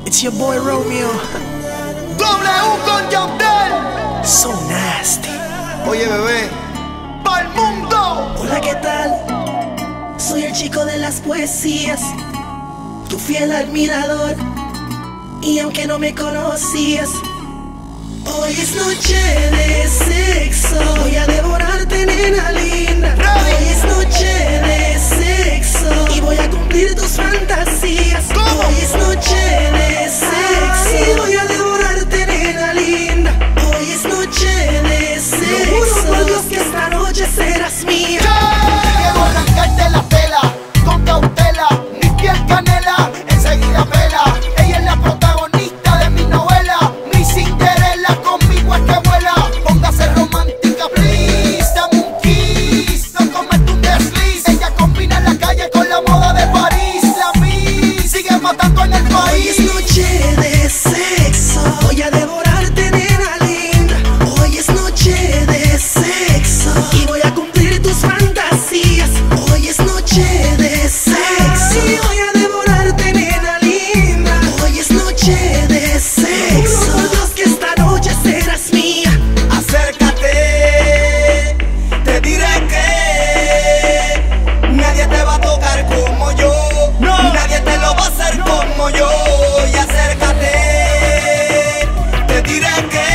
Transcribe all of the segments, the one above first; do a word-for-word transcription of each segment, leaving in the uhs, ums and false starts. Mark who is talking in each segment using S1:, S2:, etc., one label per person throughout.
S1: It's your boy Romeo.
S2: W con Yandel.
S1: So nasty.
S2: Oye, bebé, pa'l mundo.
S1: Hola, ¿qué tal? Soy el chico de las poesías, tu fiel admirador. Y aunque no me conocías, hoy es noche de sexo. Voy a devorarte, nena linda. Hoy es noche de sexo y voy a cumplir tus fantasías. Hoy es noche de sexo y voy a devorarte, nena linda. Hoy es noche de sexo. Lo juro por Dios que esta noche serás mía.
S2: Quiero arrancarte la tela con cautela, mi piel canela, enseguida pela. Ella es la protagonista de mi novela, mi Cinderella, conmigo es que vuela. Póngase romántica, please, dame un kiss, no comete un desliz. Ella combina en la calle con la moda de París. La Miss sigue matando en el país.
S1: Hoy es noche de sexo, voy a devorarte, nena linda. Hoy es noche de sexo y voy a cumplir tus fantasías. Hoy es noche de sexo y voy a devorarte, nena linda. Hoy es noche de sexo. Juro por Dios que esta noche serás mía.
S2: Acércate, te diré que nadie te va a tocar como yo, no. Nadie te lo va a hacer como yo. Y acércate, te diré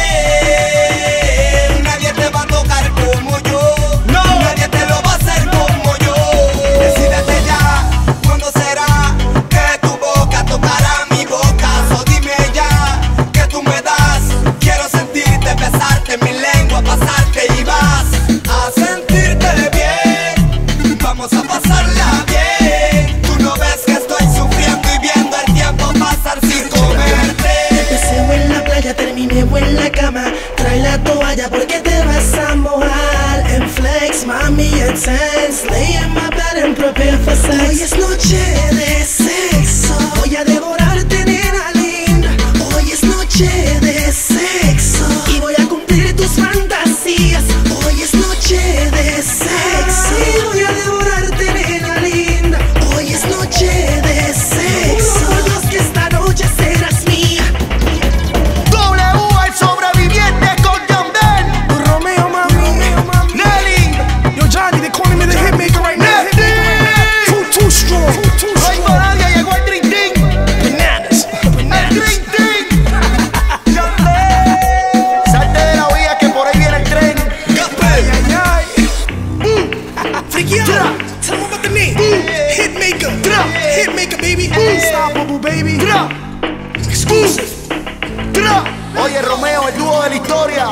S2: que nadie te va a tocar como yo, no. Nadie te lo va a hacer como yo. Decídete ya, ¿cuándo será que tu boca tocará mi boca? So dime ya, que tú me das. Quiero sentirte, besarte, mi lengua pasarte y vas a sentirte bien. Vamos a pasarla bien. Tú no ves que estoy sufriendo y viendo el tiempo pasar sin comerte.
S1: Empecé en la playa, terminé en la cama. Trae la toalla porque te vas a mojar. En flex, mami, and tense. Lay in my bed and prepare for sex. Hoy es noche de sexo, voy a devorarte, nena linda. Hoy es noche de sexo y voy a cumplir tus fantasías. Hoy es noche de sexo y voy a devorarte, nena linda. Hoy es noche de sexo. Juro por Dios que esta noche serás mía.
S2: W, el sobreviviente con Yandel.
S1: Tu Romeo, mami.
S2: Nelly,
S1: Yo, Johnny, they calling me the hitmaker right now.
S2: Nelly.
S1: Too, too strong. Too
S2: No hay
S1: strong.
S2: para nadie, llegó el Dream Team.
S1: Bananas.
S2: El
S1: Bananas.
S2: Dream Team. Yandel. Salte de la vía que por ahí viene el tren.
S1: Ay, ay, ay. Freaky out. Tell them about the name. Hitmaker. Hitmaker, baby. Unstoppable, baby.
S2: Tra,
S1: Exclusive.
S2: tra. Oye, Romeo, el dúo de la historia.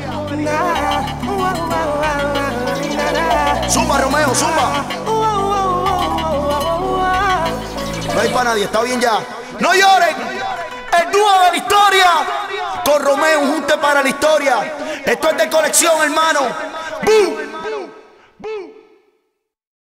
S2: Zumba, Romeo, zumba. No hay para nadie, está bien ya. No lloren. El dúo de la historia. Con Romeo, un junte para la historia. Esto es de colección, hermano. ¡Bum!